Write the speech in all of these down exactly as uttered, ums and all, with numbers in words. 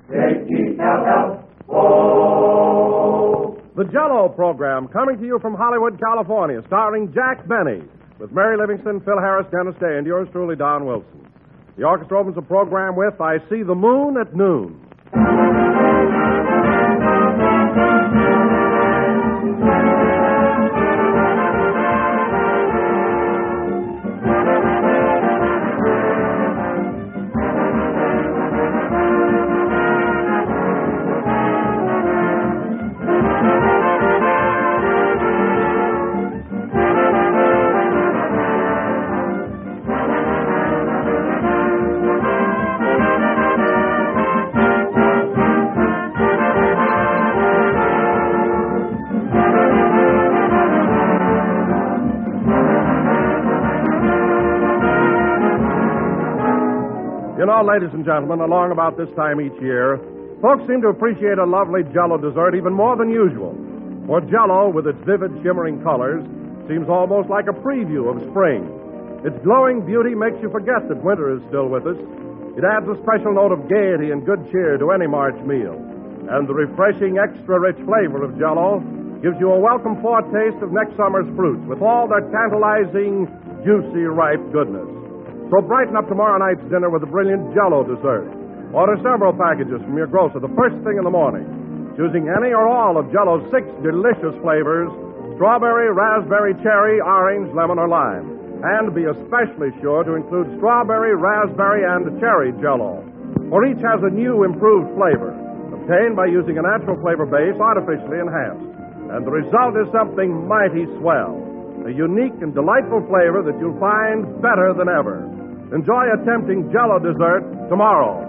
H E L L O. The Jell-O program, coming to you from Hollywood, California, starring Jack Benny, with Mary Livingston, Phil Harris, Dennis Day, and yours truly, Don Wilson. The orchestra opens the program with I See the Moon at Noon. You know, ladies and gentlemen, along about this time each year, folks seem to appreciate a lovely Jell-O dessert even more than usual. For Jell-O, with its vivid, shimmering colors, seems almost like a preview of spring. Its glowing beauty makes you forget that winter is still with us. It adds a special note of gaiety and good cheer to any March meal. And the refreshing, extra-rich flavor of Jell-O gives you a welcome foretaste of next summer's fruits with all their tantalizing, juicy, ripe goodness. So brighten up tomorrow night's dinner with a brilliant Jell-O dessert. Order several packages from your grocer the first thing in the morning, choosing any or all of Jell-O's six delicious flavors: strawberry, raspberry, cherry, orange, lemon, or lime. And be especially sure to include strawberry, raspberry, and cherry Jell-O. For each has a new, improved flavor, obtained by using a natural flavor base artificially enhanced. And the result is something mighty swell. A unique and delightful flavor that you'll find better than ever. Enjoy a tempting Jell-O dessert tomorrow.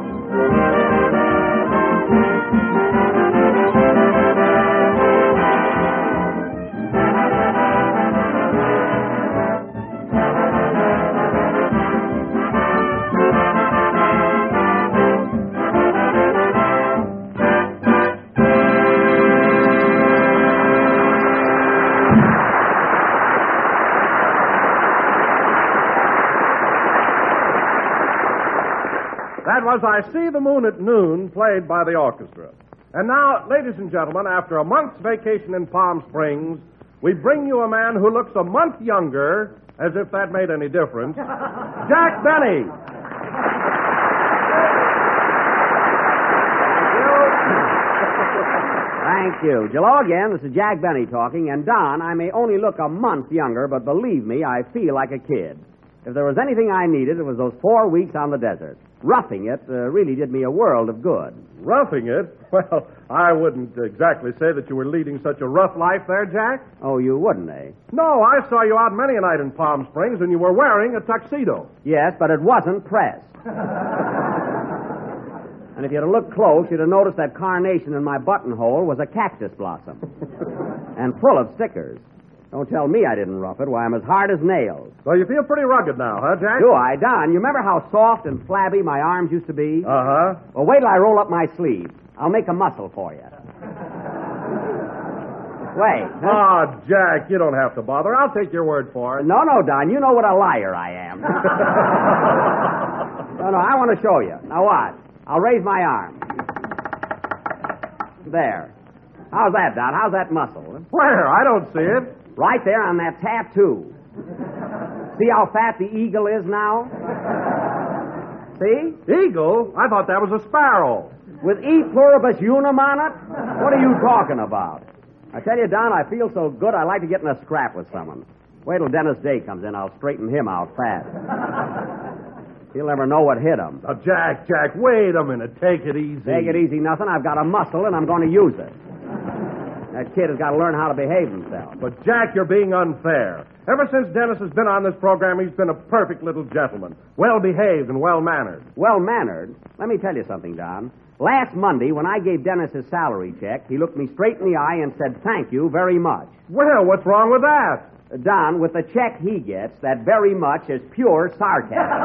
That was I See the Moon at Noon, played by the orchestra. And now, ladies and gentlemen, after a month's vacation in Palm Springs, we bring you a man who looks a month younger, as if that made any difference, Jack Benny. Thank you. Hello again. This is Jack Benny talking. And, Don, I may only look a month younger, but believe me, I feel like a kid. If there was anything I needed, it was those four weeks on the desert. Roughing it uh, really did me a world of good. Roughing it? Well, I wouldn't exactly say that you were leading such a rough life there, Jack. Oh, you wouldn't, eh? No, I saw you out many a night in Palm Springs, and you were wearing a tuxedo. Yes, but it wasn't pressed. And if you'd have looked close, you'd have noticed that carnation in my buttonhole was a cactus blossom. And full of stickers. Don't tell me I didn't rough it. Why, I'm as hard as nails. So you feel pretty rugged now, huh, Jack? Do I, Don? You remember how soft and flabby my arms used to be? Uh-huh. Well, wait till I roll up my sleeve. I'll make a muscle for you. Wait. Huh? Oh, Jack, you don't have to bother. I'll take your word for it. No, no, Don. You know what a liar I am. No, no, I want to show you. Now, watch. I'll raise my arm. There. How's that, Don? How's that muscle? Where? I don't see it. Right there on that tattoo. See how fat the eagle is now? See? Eagle? I thought that was a sparrow. With E pluribus unum on it? What are you talking about? I tell you, Don, I feel so good I'd like to get in a scrap with someone. Wait till Dennis Day comes in. I'll straighten him out fast. He'll never know what hit him. Now, Jack, Jack, wait a minute. Take it easy. Take it easy, nothing. I've got a muscle, and I'm going to use it. That kid has got to learn how to behave himself. But, Jack, you're being unfair. Ever since Dennis has been on this program, he's been a perfect little gentleman. Well-behaved and well-mannered. Well-mannered? Let me tell you something, Don. Last Monday, when I gave Dennis his salary check, he looked me straight in the eye and said, "Thank you very much." Well, what's wrong with that? Uh, Don, with the check he gets, that very much is pure sarcasm.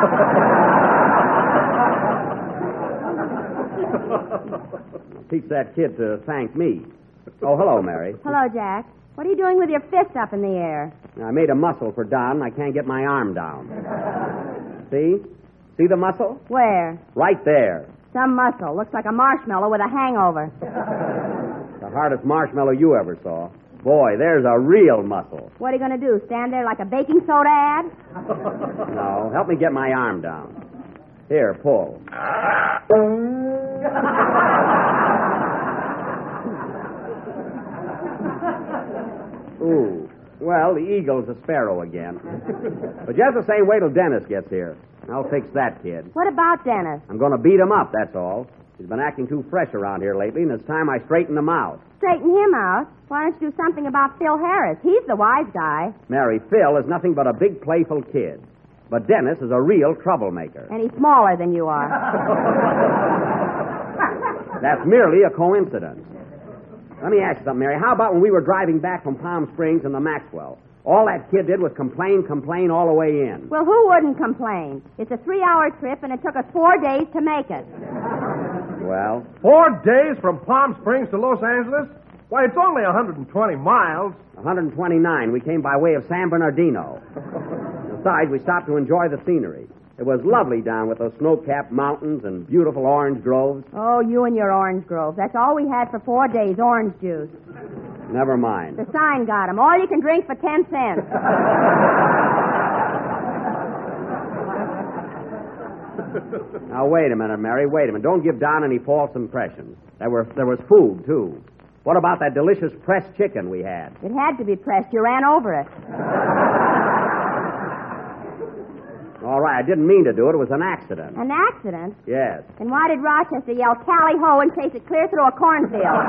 Teach that kid to thank me. Oh, hello, Mary. Hello, Jack. What are you doing with your fist up in the air? I made a muscle for Don, and I can't get my arm down. See? See the muscle? Where? Right there. Some muscle. Looks like a marshmallow with a hangover. The hardest marshmallow you ever saw. Boy, there's a real muscle. What are you going to do, stand there like a baking soda ad? No, help me get my arm down. Here, pull. Ooh. Well, the eagle's a sparrow again. But just the same, wait till Dennis gets here. I'll fix that kid. What about Dennis? I'm going to beat him up, that's all. He's been acting too fresh around here lately, and it's time I straighten him out. Straighten him out? Why don't you do something about Phil Harris? He's the wise guy. Mary, Phil is nothing but a big, playful kid. But Dennis is a real troublemaker. And he's smaller than you are. That's merely a coincidence. Let me ask you something, Mary. How about when we were driving back from Palm Springs in the Maxwell? All that kid did was complain, complain all the way in. Well, who wouldn't complain? It's a three-hour trip, and it took us four days to make it. Well? Four days from Palm Springs to Los Angeles? Why, it's only one hundred twenty miles. one hundred twenty-nine. We came by way of San Bernardino. Besides, we stopped to enjoy the scenery. It was lovely down with those snow-capped mountains and beautiful orange groves. Oh, you and your orange grove. That's all we had for four days, orange juice. Never mind. The sign got 'em. All you can drink for ten cents. Now, wait a minute, Mary. Wait a minute. Don't give Don any false impressions. There, were, there was food, too. What about that delicious pressed chicken we had? It had to be pressed. You ran over it. All right, I didn't mean to do it. It was an accident. An accident? Yes. Then why did Rochester yell tally ho and chase it clear through a cornfield?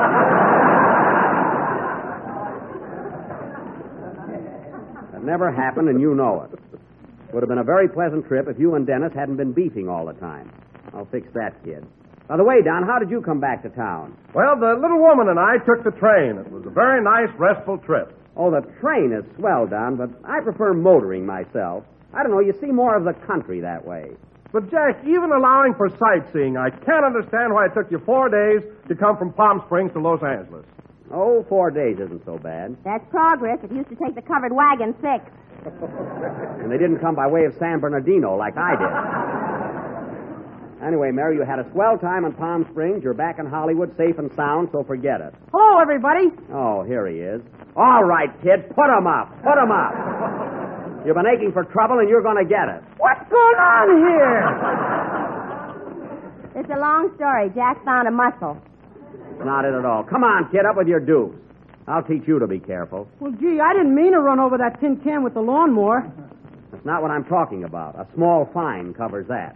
That never happened, and you know it. Would have been a very pleasant trip if you and Dennis hadn't been beefing all the time. I'll fix that, kid. By the way, Don, how did you come back to town? Well, the little woman and I took the train. It was a very nice, restful trip. Oh, the train is swell, Don, but I prefer motoring myself. I don't know, you see more of the country that way. But, Jack, even allowing for sightseeing, I can't understand why it took you four days to come from Palm Springs to Los Angeles. Oh, four days isn't so bad. That's progress. It used to take the covered wagon six. And they didn't come by way of San Bernardino like I did. Anyway, Mary, you had a swell time in Palm Springs. You're back in Hollywood safe and sound, so forget it. Hello, everybody. Oh, here he is. All right, kid, put him up. Put him up. You've been aching for trouble, and you're going to get it. What's going on here? It's a long story. Jack found a muscle. Not it at all. Come on, kid, up with your dukes. I'll teach you to be careful. Well, gee, I didn't mean to run over that tin can with the lawnmower. That's not what I'm talking about. A small fine covers that.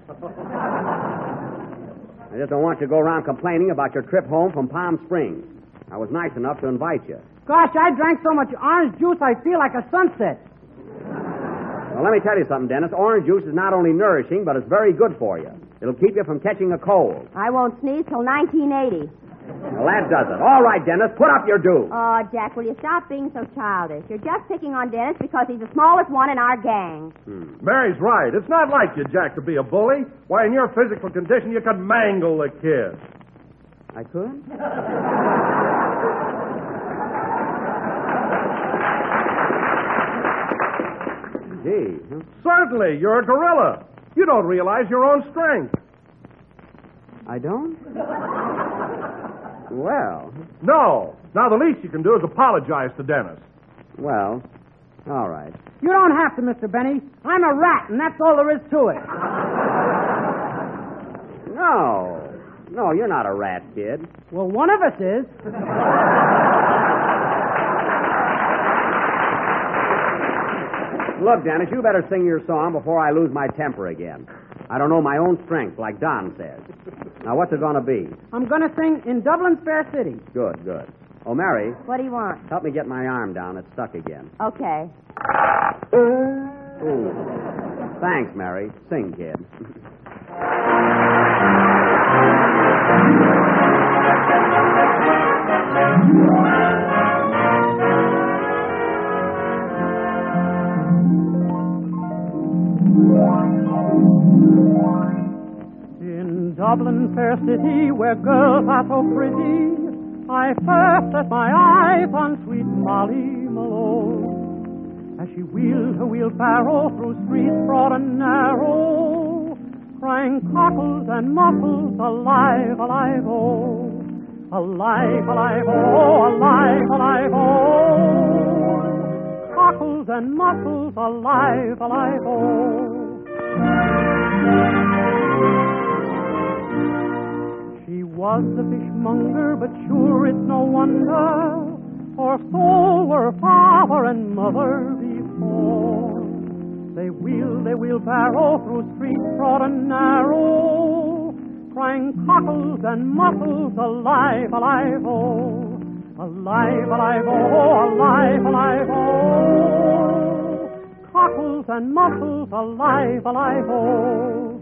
I just don't want you to go around complaining about your trip home from Palm Springs. I was nice enough to invite you. Gosh, I drank so much orange juice I feel like a sunset. Well, let me tell you something, Dennis. Orange juice is not only nourishing, but it's very good for you. It'll keep you from catching a cold. I won't sneeze till nineteen eighty. Well, that does it. All right, Dennis, put up your due. Oh, Jack, will you stop being so childish? You're just picking on Dennis because he's the smallest one in our gang. Hmm. Mary's right. It's not like you, Jack, to be a bully. Why, in your physical condition, you could mangle the kid. I could? Gee. Huh? Certainly. You're a gorilla. You don't realize your own strength. I don't? Well. No. Now, the least you can do is apologize to Dennis. Well, all right. You don't have to, Mister Benny. I'm a rat, and that's all there is to it. No. No, you're not a rat, kid. Well, one of us is. Look, Dennis, you better sing your song before I lose my temper again. I don't know my own strength, like Don says. Now, what's it going to be? I'm going to sing In Dublin's Fair City. Good, good. Oh, Mary, What do you want? help me get my arm down. It's stuck again. Okay. Ooh. Thanks, Mary. Sing, kid. In Dublin fair city, where girls are so pretty, I first set my eyes on sweet Molly Malone. As she wheeled her wheelbarrow through streets broad and narrow, crying cockles and muffles, alive, alive, oh. Alive, alive, oh, alive, alive, oh. Cockles and muffles, alive, alive, oh. She was the fishmonger, but sure it's no wonder, for so were father and mother before. They wheel, they wheelbarrow through streets broad and narrow, crying cockles and muffles, alive, alive, oh. Alive, alive, oh, alive, alive, oh. Cockles and muffles, alive, alive, oh.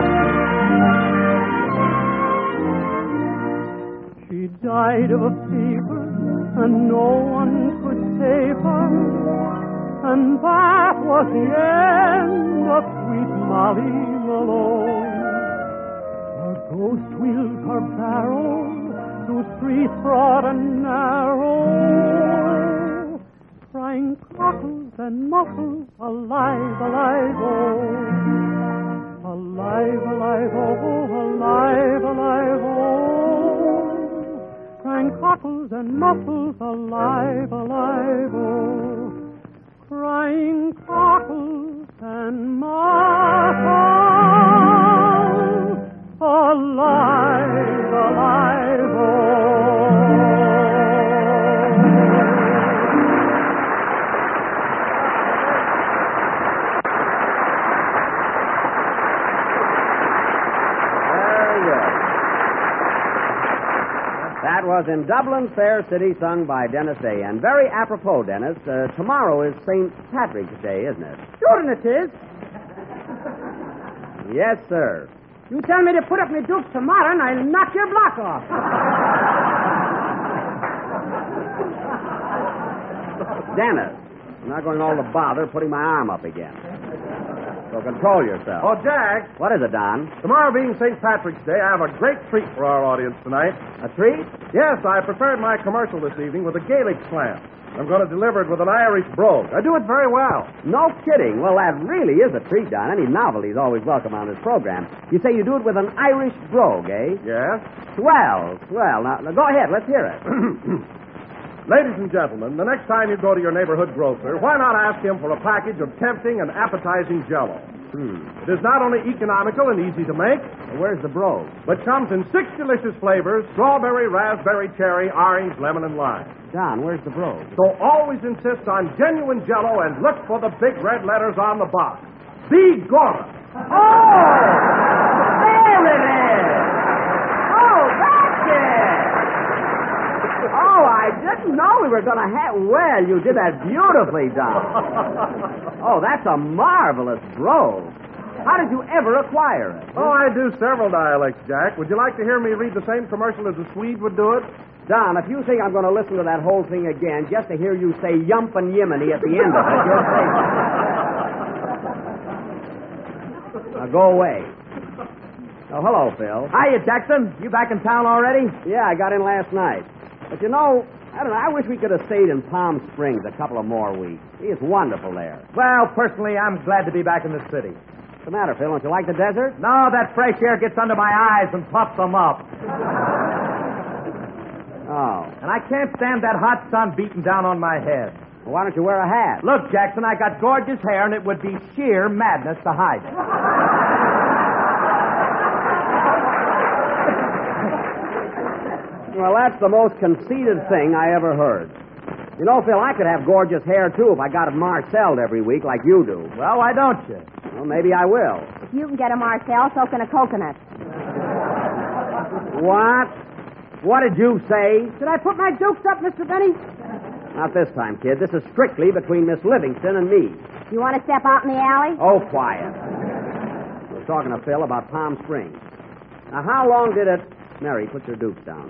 She died of a fever, and no one could save her, and that was the end of sweet Molly Malone. Her ghost wheeled her barrow through streets broad and narrow, crying cockles and muffles, alive, alive, oh. Alive, alive, oh, alive, alive, oh. Crying cockles and muffles, alive, alive, oh. Crying cockles and muffles, alive, alive, oh. That was In Dublin's Fair City, sung by Dennis Day. And very apropos, Dennis, uh, tomorrow is Saint Patrick's Day, isn't it? Sure it is. Yes, sir. You tell me to put up my dukes tomorrow, and I'll knock your block off. Dennis, I'm not going to all the bother putting my arm up again. So control yourself. Oh, Jack, What is it, Don? tomorrow being Saint Patrick's Day, I have a great treat for our audience tonight. A treat? Yes, I prepared my commercial this evening with a Gaelic slam. I'm going to deliver it with an Irish brogue. I do it very well. No kidding. Well, that really is a treat, Don. Any novelty is always welcome on this program. You say you do it with an Irish brogue, eh? Yes? Swell, swell. Now, now go ahead. Let's hear it. Ladies and gentlemen, the next time you go to your neighborhood grocer, why not ask him for a package of tempting and appetizing Jell-O? Hmm. It is not only economical and easy to make, Where's the brogue? but comes in six delicious flavors: strawberry, raspberry, cherry, orange, lemon, and lime. Don, where's the brogue? So always insist on genuine Jell-O and look for the big red letters on the box. Be Gorman. Oh! There it is! Oh, that's it! Oh, I didn't know we were going to have... Well, you did that beautifully, Don. Oh, that's a marvelous brogue. How did you ever acquire it? Oh, I do several dialects, Jack. Would you like to hear me read the same commercial as the Swede would do it? Don, if you think I'm going to listen to that whole thing again just to hear you say yump and yiminy at the end of it, you're crazy. Now go away. Oh, hello, Phil. Hiya, Jackson. You back in town already? Yeah, I got in last night. But you know, I don't know, I wish we could have stayed in Palm Springs a couple of more weeks. It's wonderful there. Well, personally, I'm glad to be back in the city. What's the matter, Phil? Don't you like the desert? No, that fresh air gets under my eyes and puffs them up. Oh. And I can't stand that hot sun beating down on my head. Well, why don't you wear a hat? Look, Jackson, I got gorgeous hair, and it would be sheer madness to hide it. Well, that's the most conceited thing I ever heard. You know, Phil, I could have gorgeous hair, too, if I got it marcelled every week like you do. Well, why don't you? Well, maybe I will. If you can get a Marcel, so can a coconut. What? What did you say? Did I put my dukes up, Mister Benny? Not this time, kid. This is strictly between Miss Livingston and me. You want to step out in the alley? Oh, quiet. We're talking to Phil about Palm Springs. Now, how long did it... Mary, put your dukes down.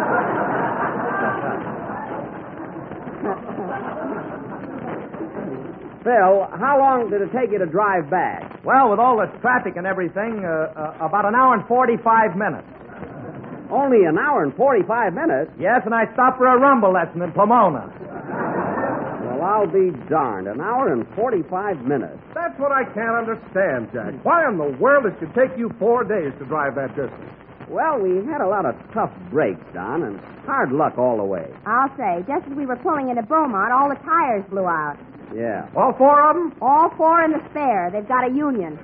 Phil, how long did it take you to drive back? Well, with all the traffic and everything, uh, uh, about an hour and forty-five minutes. Only an hour and forty-five minutes? Yes, and I stopped for a rumble lesson in Pomona. Well, I'll be darned. An hour and forty-five minutes. Say, That's what I can't understand, Jack. Why in the world it should take you four days to drive that distance? Well, we had a lot of tough breaks, Don, and hard luck all the way. I'll say, just as we were pulling into Beaumont, all the tires blew out. Yeah. All four of them? All four in the spare. They've got a union.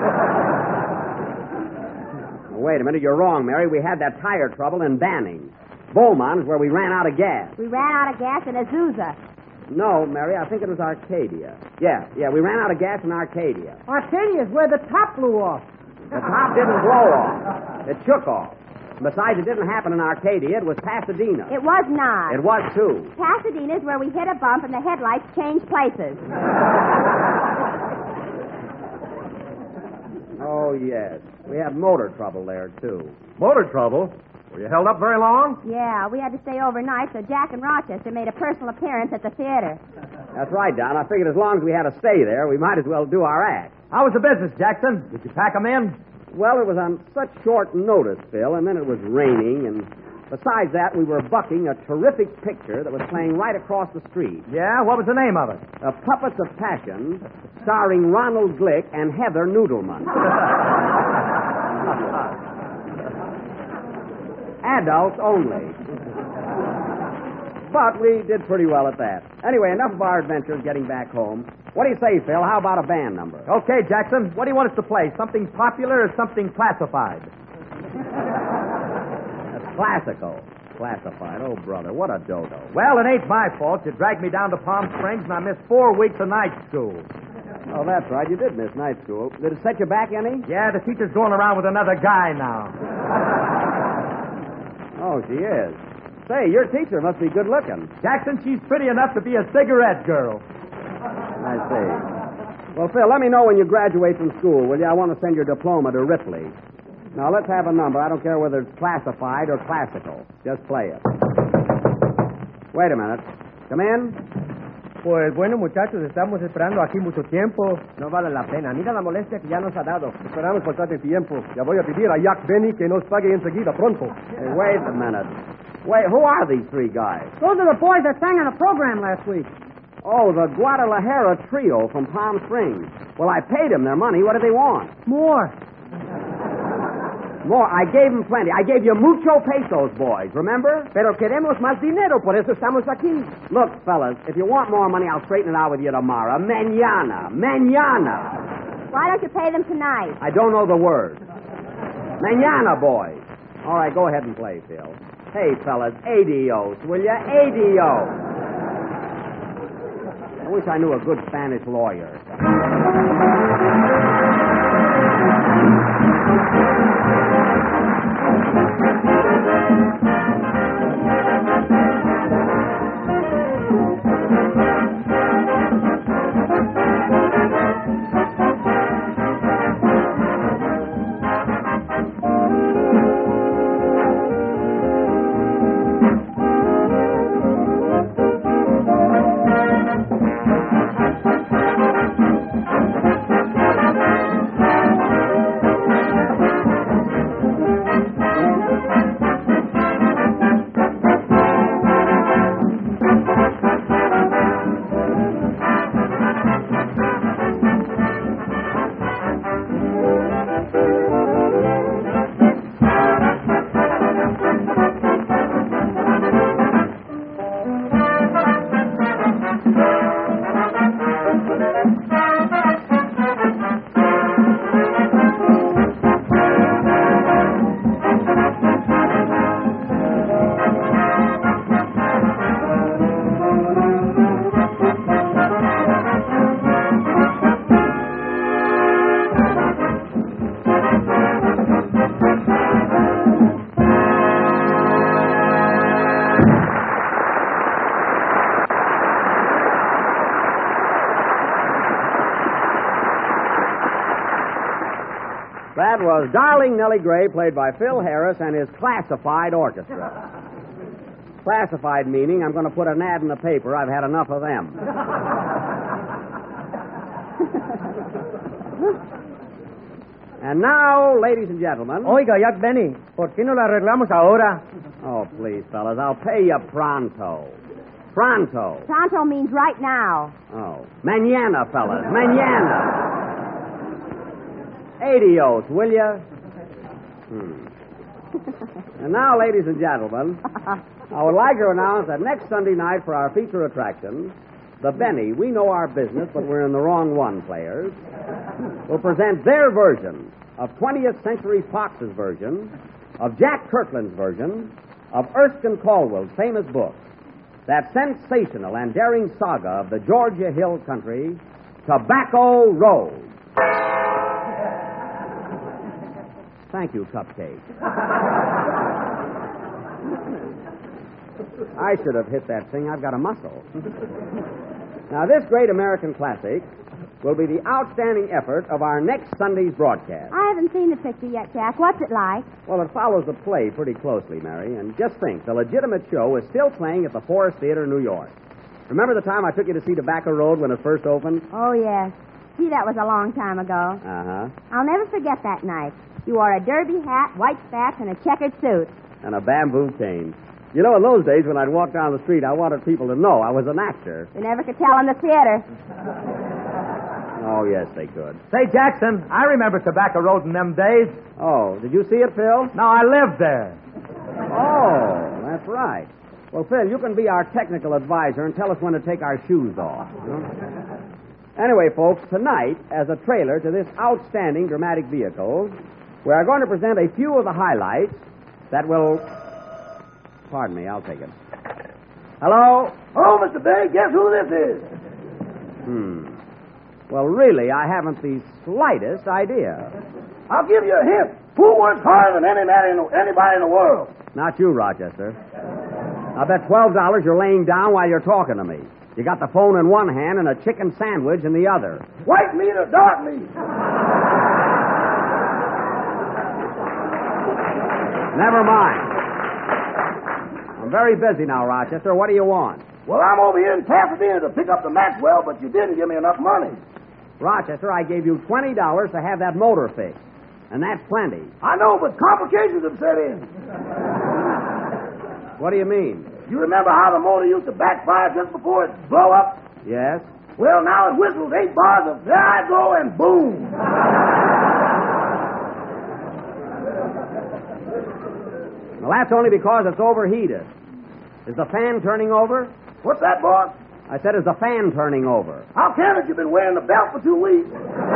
Wait a minute, you're wrong, Mary. We had that tire trouble in Banning. Beaumont is where we ran out of gas. We ran out of gas in Azusa. No, Mary, I think it was Arcadia. Yeah, yeah, we ran out of gas in Arcadia. Arcadia's where the top blew off. The top didn't blow off. It shook off. Besides, it didn't happen in Arcadia. It was Pasadena. It was not. It was, too. Pasadena's where we hit a bump and the headlights changed places. Oh, yes. We had motor trouble there, too. Motor trouble? Were you held up very long? Yeah, we had to stay overnight, so Jack and Rochester made a personal appearance at the theater. That's right, Don. I figured as long as we had to stay there, we might as well do our act. How was the business, Jackson? Did you pack 'em in? Well, it was on such short notice, Phil, and then it was raining, and besides that, we were bucking a terrific picture that was playing right across the street. Yeah? What was the name of it? Uh, Puppets of Passion, starring Ronald Glick and Heather Noodleman. Adults only. But we did pretty well at that. Anyway, enough of our adventures getting back home. What do you say, Phil? How about a band number? Okay, Jackson. What do you want us to play? Something popular or something classified? That's classical. Classified. Oh, brother, what a dodo. Well, it ain't my fault. You dragged me down to Palm Springs, and I missed four weeks of night school. Oh, that's right. You did miss night school. Did it set you back any? Yeah, the teacher's going around with another guy now. Oh, she is. Say, your teacher must be good looking. Jackson, she's pretty enough to be a cigarette girl. I see. Well, Phil, let me know when you graduate from school, will you? I want to send your diploma to Ripley. Now, let's have a number. I don't care whether it's classified or classical. Just play it. Wait a minute. Come in. Pues bueno, muchachos, estamos esperando aquí mucho tiempo. No vale la pena. Mira la molestia que ya nos ha dado. Esperamos bastante tiempo. Ya voy a pedir a Jack Benny que nos pague enseguida, pronto. Hey, wait a minute. Wait, who are these three guys? Those are the boys that sang on the program last week. Oh, the Guadalajara Trio from Palm Springs. Well, I paid them their money. What do they want? More. More. I gave them plenty. I gave you mucho pesos, boys, remember? Pero queremos más dinero, por eso estamos aquí. Look, fellas, if you want more money, I'll straighten it out with you tomorrow. Mañana. Mañana. Why don't you pay them tonight? I don't know the word. Mañana, boys. All right, go ahead and play, Phil. Hey, fellas, adios, will ya? Adios. I wish I knew a good Spanish lawyer. That was Darling Nellie Gray, played by Phil Harris and his Classified Orchestra. Classified meaning I'm going to put an ad in the paper. I've had enough of them. And now, ladies and gentlemen... Oiga, Jack Benny, ¿por qué no la arreglamos ahora? Oh, please, fellas, I'll pay you pronto. Pronto. Pronto means right now. Oh. Mañana, fellas. Mañana. Adios, will you? Hmm. And now, ladies and gentlemen, I would like to announce that next Sunday night for our feature attraction, the Benny, We Know Our Business, but We're in the Wrong One players, will present their version of twentieth Century Fox's version, of Jack Kirkland's version, of Erskine Caldwell's famous book, that sensational and daring saga of the Georgia Hill Country, Tobacco Road. Thank you, Cupcake. I should have hit that thing. I've got a muscle. Now, this great American classic will be the outstanding effort of our next Sunday's broadcast. I haven't seen the picture yet, Jack. What's it like? Well, it follows the play pretty closely, Mary. And just think, the legitimate show is still playing at the Forest Theater in New York. Remember the time I took you to see Tobacco Road when it first opened? Oh, yes. Gee, that was a long time ago. Uh-huh. I'll never forget that night. You wore a derby hat, white spats, and a checkered suit. And a bamboo cane. You know, in those days, when I'd walk down the street, I wanted people to know I was an actor. You never could tell in the theater. Oh, yes, they could. Say, Jackson, I remember Tobacco Road in them days. Oh, did you see it, Phil? No, I lived there. Oh, that's right. Well, Phil, you can be our technical advisor and tell us when to take our shoes off. You know? Anyway, folks, tonight, as a trailer to this outstanding dramatic vehicle, we are going to present a few of the highlights that will... Pardon me, I'll take it. Hello? Oh, Mister Bay, guess who this is? Hmm. Well, really, I haven't the slightest idea. I'll give you a hint. Who works harder than any man in the, anybody in the world? Not you, Rochester. I bet twelve dollars you're laying down while you're talking to me. You got the phone in one hand and a chicken sandwich in the other. White meat or dark meat? Never mind. I'm very busy now, Rochester. What do you want? Well, I'm over here in Pasadena to pick up the Maxwell, but you didn't give me enough money. Rochester, I gave you twenty dollars to have that motor fixed. And that's plenty. I know, but complications have set in. What do you mean? You remember how the motor used to backfire just before it blow up? Yes? Well, now it whistles eight bars of there I go and boom. Well, that's only because it's overheated. Is the fan turning over? What's that, boss? I said, is the fan turning over? How can it? You've been wearing the belt for two weeks.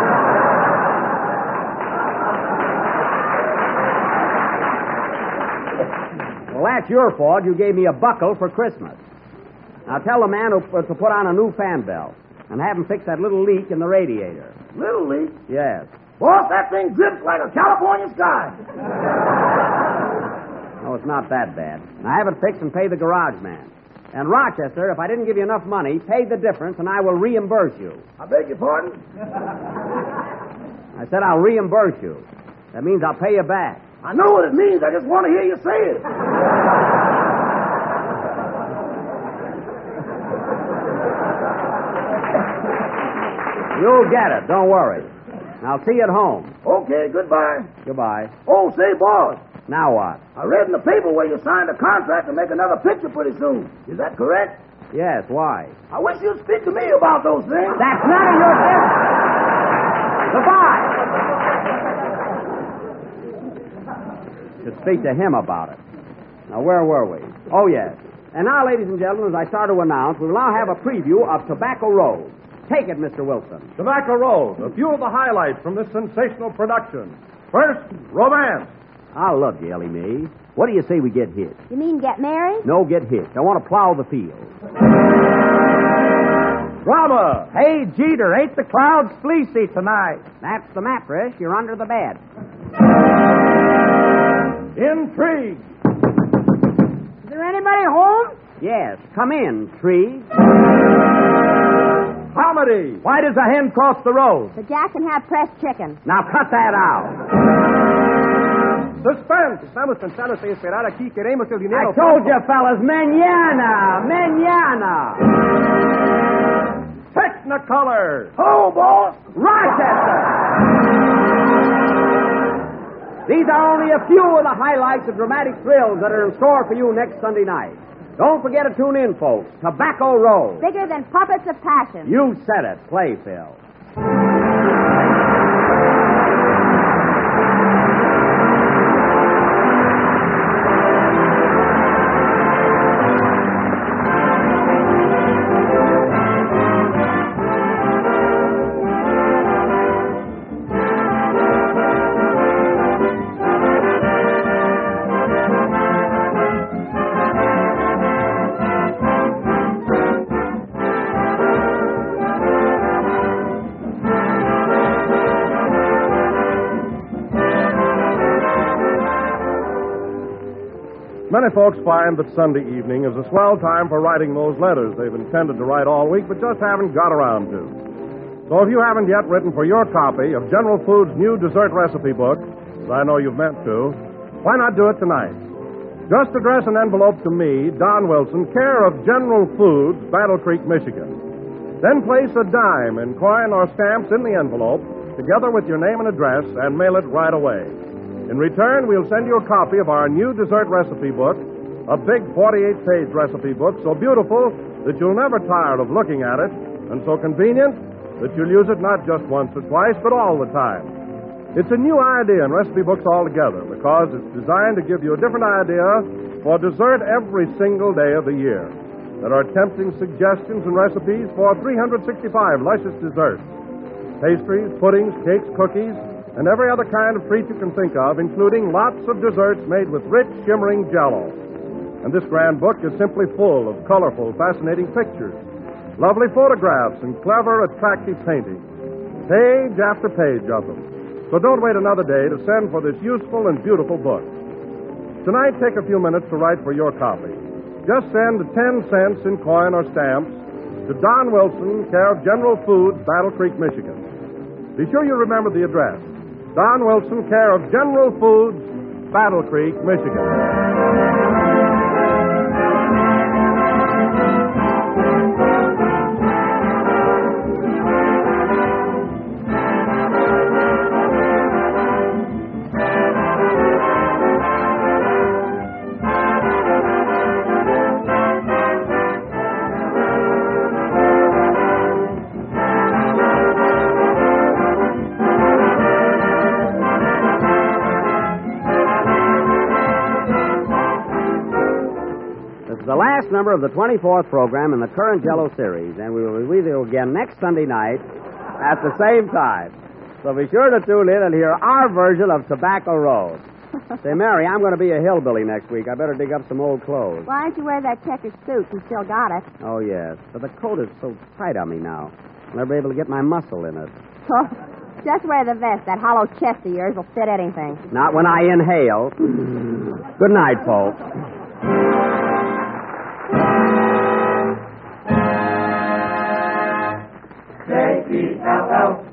Well, that's your fault. You gave me a buckle for Christmas. Now tell the man who, to put on a new fan belt and have him fix that little leak in the radiator. Little leak? Yes. Boss, that thing drips like a California sky. No, it's not that bad. Now have it fixed and pay the garage man. And Rochester, if I didn't give you enough money, pay the difference and I will reimburse you. I beg your pardon? I said I'll reimburse you. That means I'll pay you back. I know what it means. I just want to hear you say it. You'll get it. Don't worry. Now, see you at home. Okay, goodbye. Goodbye. Oh, say, boss. Now what? I read in the paper where you signed a contract to make another picture pretty soon. Is that correct? Yes, why? I wish you'd speak to me about those things. That's none of your business. Goodbye. Should speak to him about it. Now, where were we? Oh, yes. And now, ladies and gentlemen, as I start to announce, we will now have a preview of Tobacco Road. Take it, Mister Wilson. Tobacco Road, a few of the highlights from this sensational production. First, romance. I love you, Ellie Mae. What do you say we get hit? You mean get married? No, get hit. I want to plow the field. Drama. Hey, Jeter, ain't the clouds fleecy tonight? That's the mattress. You're under the bed. Intrigue. Is there anybody home? Yes, come in, tree. Comedy. Why does a hen cross the road? So Jack can have pressed chicken. Now cut that out. Suspense. Estamos cansados de esperar aquí. Queremos el I dinero. told you, fellas, mañana, mañana. Technicolor. Oh, boss. Rochester. These are only a few of the highlights of dramatic thrills that are in store for you next Sunday night. Don't forget to tune in, folks. Tobacco Road. Bigger than puppets of passion. You said it. Play, Phil. Many folks find that Sunday evening is a swell time for writing those letters they've intended to write all week but just haven't got around to. So if you haven't yet written for your copy of General Foods' new dessert recipe book, as I know you've meant to, why not do it tonight? Just address an envelope to me, Don Wilson, care of General Foods, Battle Creek, Michigan. Then place a dime in coin or stamps in the envelope, together with your name and address, and mail it right away. In return, we'll send you a copy of our new dessert recipe book, a big forty-eight page recipe book so beautiful that you'll never tire of looking at it, and so convenient that you'll use it not just once or twice, but all the time. It's a new idea in recipe books altogether because it's designed to give you a different idea for dessert every single day of the year. There are tempting suggestions and recipes for three hundred sixty-five luscious desserts, pastries, puddings, cakes, cookies, and every other kind of treat you can think of, including lots of desserts made with rich, shimmering Jell-O. And this grand book is simply full of colorful, fascinating pictures, lovely photographs, and clever, attractive paintings, page after page of them. So don't wait another day to send for this useful and beautiful book. Tonight, take a few minutes to write for your copy. Just send ten cents in coin or stamps to Don Wilson, care of General Foods, Battle Creek, Michigan. Be sure you remember the address. Don Wilson, care of General Foods, Battle Creek, Michigan. The last number of the twenty-fourth program in the current Jell-O series, and we will be with you again next Sunday night at the same time. So be sure to tune in and hear our version of Tobacco Road. Say, Mary, I'm going to be a hillbilly next week. I better dig up some old clothes. Why don't you wear that checkered suit? You still got it. Oh, yes. But the coat is so tight on me now. I'll never be able to get my muscle in it. Oh, just wear the vest. That hollow chest of yours will fit anything. Not when I inhale. Good night, folks. J E L L